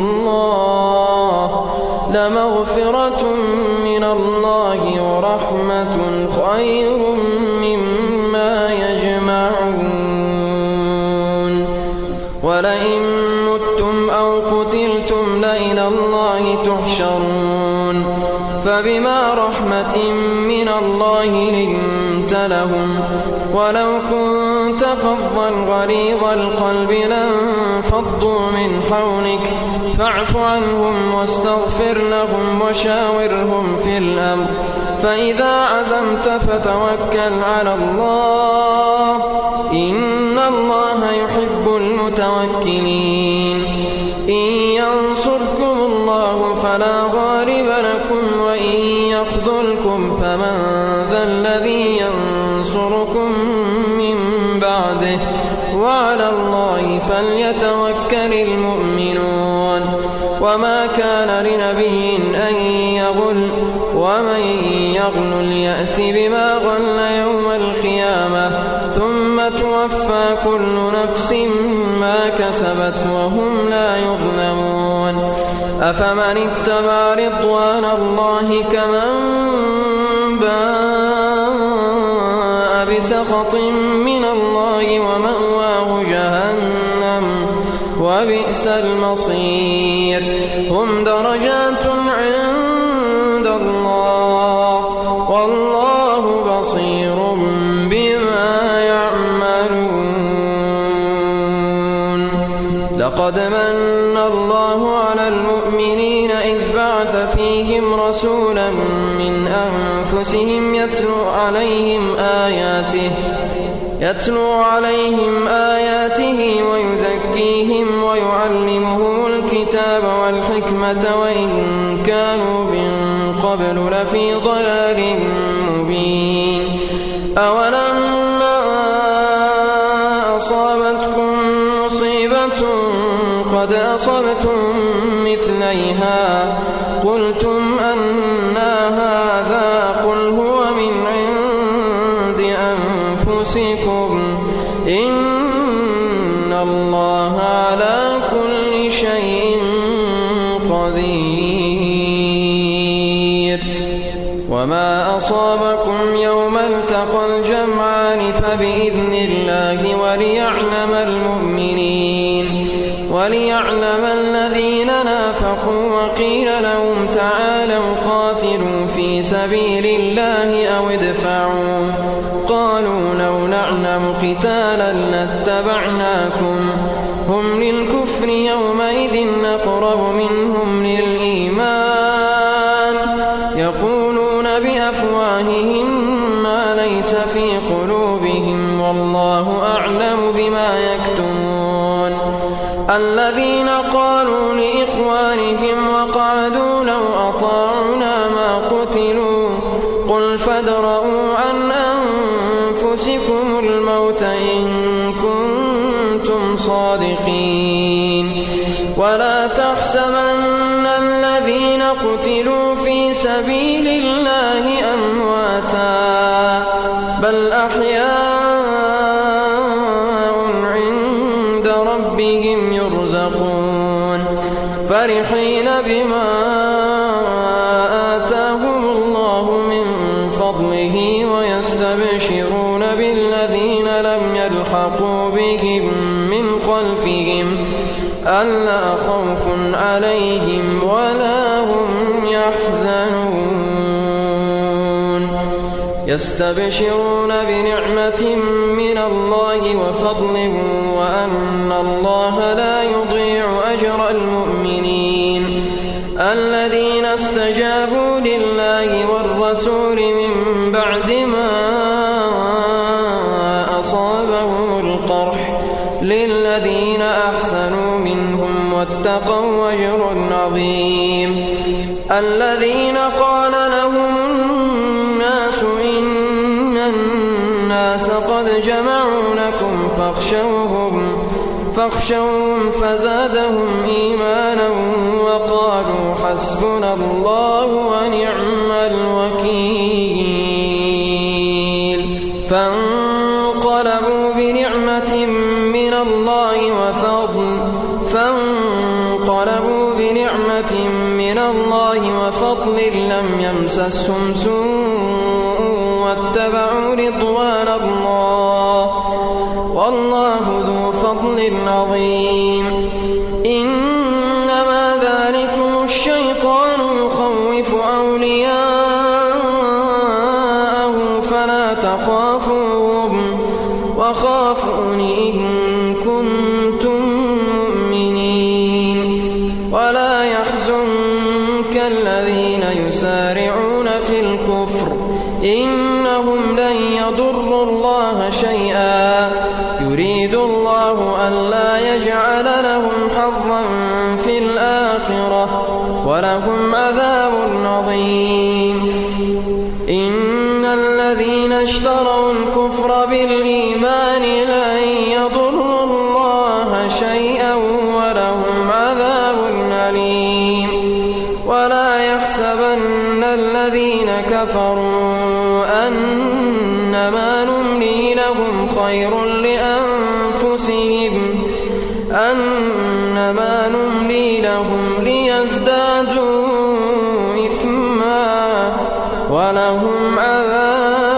الله لمغفرة من الله ورحمة خير مما يجمعون. ولئن متم أو قتلتم لإلى الله تحشرون. فبما رحمة من الله لنت لهم ولو كنت فظا غليظ القلب لانفضوا من حولك فاعف عنهم واستغفر لهم وشاورهم في الأمر فإذا عزمت فتوكل على الله إن الله يحب المتوكلين. إن ينصركم الله فلا غالب لكم وإن يخذلكم فمن ذا الذي ينصركم من بعده وعلى الله فليتوكل المؤمنون. وما كان لنبي أن يغل ومن يغل يأت بما غل يوم القيامة ثم توفى كل نفس ما كسبت وهم لا يظلمون. أفمن اتبع رضوان الله كمن باء بسخط من الله ومأواه جهنم وبئس المصير. هم درجات عند الله والله بصير بما يعملون. لقد من الله على المؤمنين إذ بعث فيهم رسولا من أنفسهم يتلو عليهم آياته يتلو عليهم آياته ويزكيهم ويعلمهم الكتاب والحكمة وإن كانوا من قبل لفي ضلال مبين. أولما أصابتكم مصيبة قد أصبتم مثليها قلتم أنى هذا قل هو من عند أنفسكم إن الله على كل شيء قدير. وما أصابكم يوم التقى الجمعان فبإذن الله وليعلم المؤمنين وليعلم الذين نافقوا وقيل لهم تعالوا قاتلوا في سبيل الله أو ادفعوا قالوا لو نعلم قتالا لاتبعناكم هم للكفر يومئذ أقرب منهم للإيمان يقولون بأفواههم ما ليس في قلوبهم والله أعلم بما يكتمون. الذين قالوا لإخوانهم وقعدوا لو أطاعنا ما قتلوا قل فادرءوا عن أنفسكم الموت إن كنتم صادقين ولا تحسبن الذين قتلوا في سبيل الله أمواتا بل أحياء عند ربهم يرزقون فرحين بما آتاهم الله من فضله ويستبشرون بالذين لم يلحقوا بهم من خلفهم ألا خوف عليهم ولا هم يحزنون يستبشرون بنعمة من الله وفضل وأن الله لا يضيع أجر المؤمنين الذين استجابوا لله والرسول من بعد ما أصابهم القرح للذين أحسنوا منهم واتقوا أجر عظيم. الذين قال لهم الناس إن الناس قد جمعوا لكم فاخشوهم فاخشوهم فزادهم إيمانا وقالوا حسبنا الله ونعم الوكيل. فانقلبوا بنعمة من الله وفضل فانقلبوا بنعمة من الله وفضل لم يمسسهم سوء واتبعوا رضوان الله والله ذو فضل عظيم. إنما ذلكم الشيطان يخوف أولياءه فلا تخافوهم وخافون إن كنتم مؤمنين ولا يحزنك الذين يسارعون في الكفر إنهم لن يضروا الله شيئا يريد الله ألا يجعل لهم حظا في الآخرة ولهم عذاب عظيم. إن الذين اشتروا الكفر بالإيمان لن يضروا الله شيئا ولهم عذاب أليم. ولا يحسبن الذين كفروا أنما نملي لهم خير لأنفسهم أنما نملي لهم ليزدادوا إثما ولهم عذاب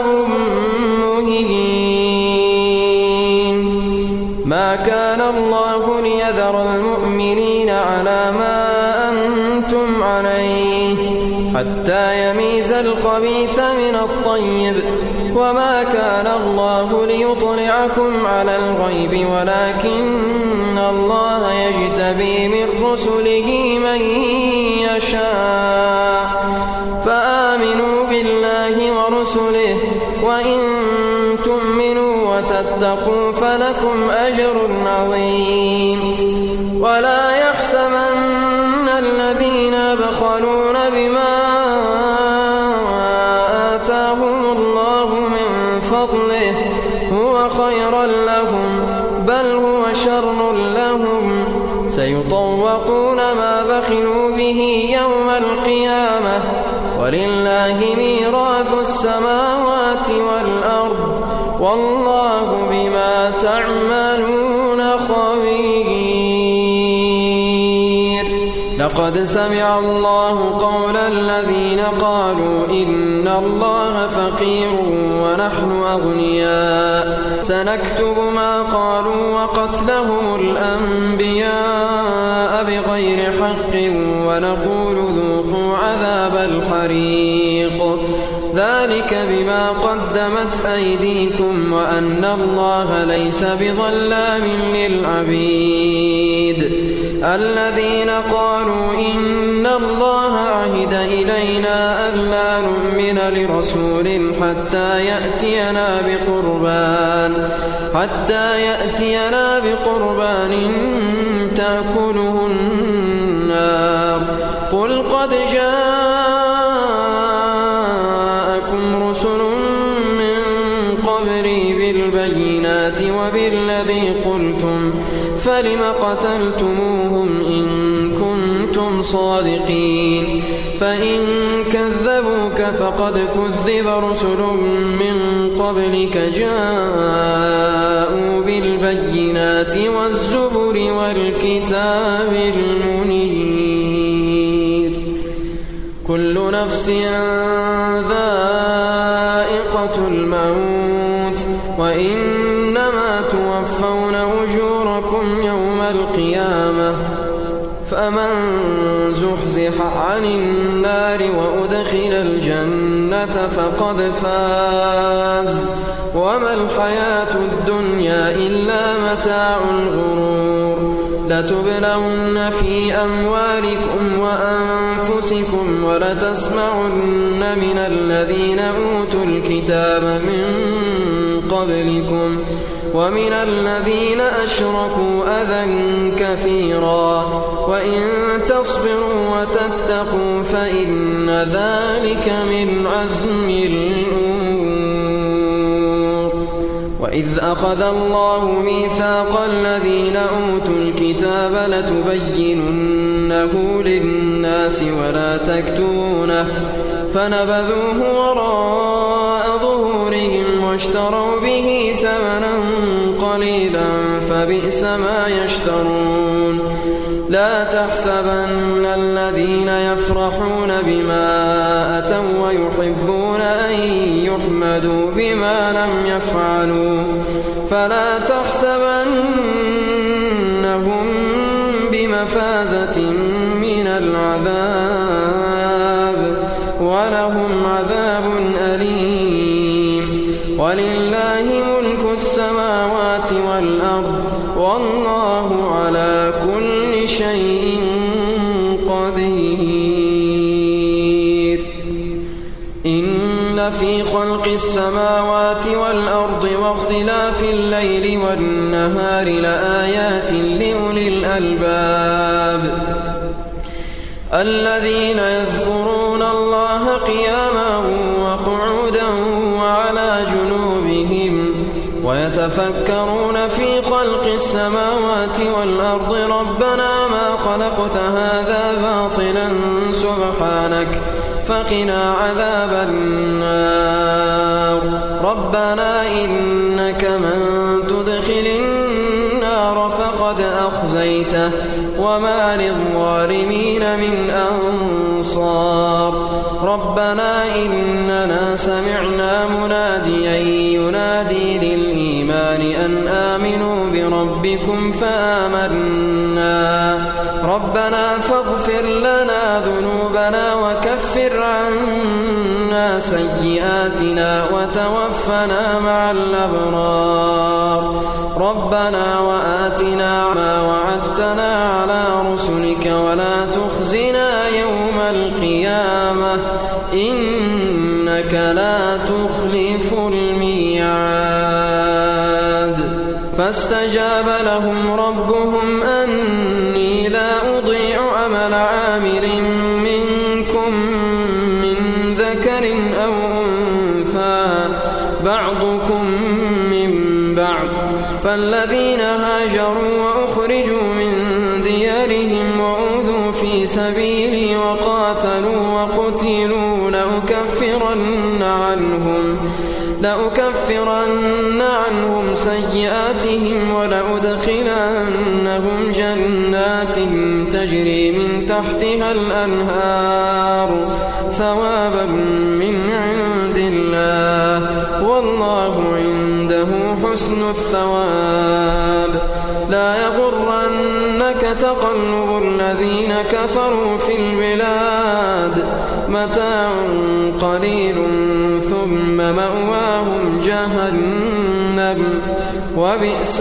مهين. ما كان الله ليذر المؤمنين على ما أنتم عليه حتى يميز الخبيث من الطيب وما كان الله ليطلعكم على الغيب ولكن الله يجتبي من رسله من يشاء فآمنوا بالله ورسله وإن تؤمنوا وتتقوا فلكم أجر عظيم ولا يحسبن الذين يبخلون بما آتاهم الله من فضله هو خيرا لهم بل هو شر لهم سيطوقون ما بخلوا به يوم القيامة ولله ميراث السماوات والأرض والله بما تعملون خبير. لقد سمع الله قول الذين قالوا إن الله فقير ونحن أغنياء سنكتب ما قالوا وقتلهم الأنبياء بغير حق ونقول ذوقوا عذاب الحريق ذلك بما قدمت أيديكم وأن الله ليس بظلام للعبيد. الذين قالوا إن الله عهد إلينا ألا نؤمن لرسول حتى يأتينا بقربان حتى يأتينا بقربان تأكله النار قل قد جاءكم رسل من قبلي بالبينات وبالذي قلتم فلم قتلتموهم إن كنتم صادقين فإن كذبوك فقد كذب رسل من قبلك جاءوا بالبينات والزبر والكتاب المنير كل نفس ذائقة الموت وإنما توفون أجوركم يوم القيامة فمن زحزح عن النار وأدخل الجنة فقد فاز وما الحياة الدنيا إلا متاع الغرور. لتبلون في أموالكم وأنفسكم ولتسمعن من الذين أوتوا الكتاب من قبلكم ومن الذين أشركوا أذى كثيرا وإن تصبروا وتتقوا فإن ذلك من عزم الأمور. وإذ أخذ الله ميثاق الذين أوتوا الكتاب لتبيننه للناس ولا تكتمونه فنبذوه وراء ظهورهم واشتروا به ثمنا قليلا فبئس ما يشترون. لا تحسبن الذين يفرحون بما أتوا ويحبون أن يحمدوا بما لم يفعلوا فلا تحسبنهم بمفازة من العذاب ولهم عذاب أليم. ولله ملك السماوات والأرض والله على كل شيء قدير. إن في خلق السماوات والأرض واختلاف الليل والنهار لآيات لأولي الألباب الذين يذكرون الله قياما وقعودا وعلى جنوبهم ويتفكرون في خلق السماوات والأرض ربنا ما خلقت هذا باطلا سبحانك فقنا عذاب النار. ربنا إنك من تدخل النار فقد أخزيته وما للظالمين من أنصار. ربنا إننا سمعنا مناديا ينادي للإيمان أن آمنوا بربكم فآمنا ربنا فاغفر لنا ذنوبنا وكفر عنا سيئاتنا وتوفنا مع الأبرار. ربنا وآتنا ما وعدتنا على رسلك ولا تخزنا يوم القيامة إنك لا تخلف الميعاد فاستجاب لهم ربهم أني لا أضيع عمل عامل منكم من ذكر أو أنثى بعضكم من بعض فالذين هاجروا وأخرجوا من ديارهم وأوذوا في سبيلي وقاتلوا وقتلوا لأكفرن عنهم لأكفرن عنهم سيئاتهم ولأدخلنهم جنات تجري من تحتها الأنهار ثوابا من عند الله والله عنده حسن الثواب لا يغرنك تقلب الذين كفروا في البلاد متاع قليل ثم مأواهم جهنم وبئس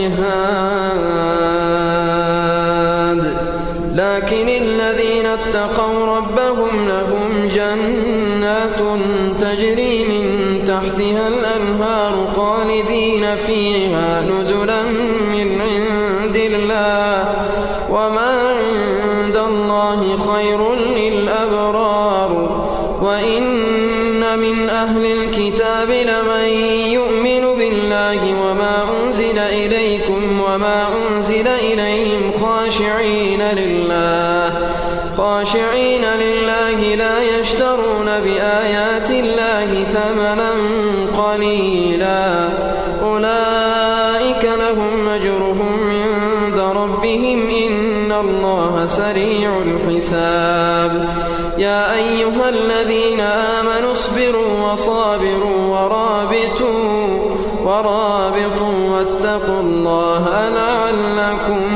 المهاد لكن الذين اتقوا ربهم لهم جنات تجري من تحتها الأنهار خالدين فيها نزلا من عند الله وما عند الله خير للأبرار وإن من أهل الكتاب لمن يؤمن بالله وما أنزل إليكم وما أنزل إليهم خاشعين لله خاشعين لله لا يشترون بآيات الله ثمنا قليلا أولئك لهم أجرهم عند ربهم إن الله سريع الحساب يا أيها الذين آمنوا اصبروا وصابروا ورابطوا ورابطوا واتقوا الله لعلكم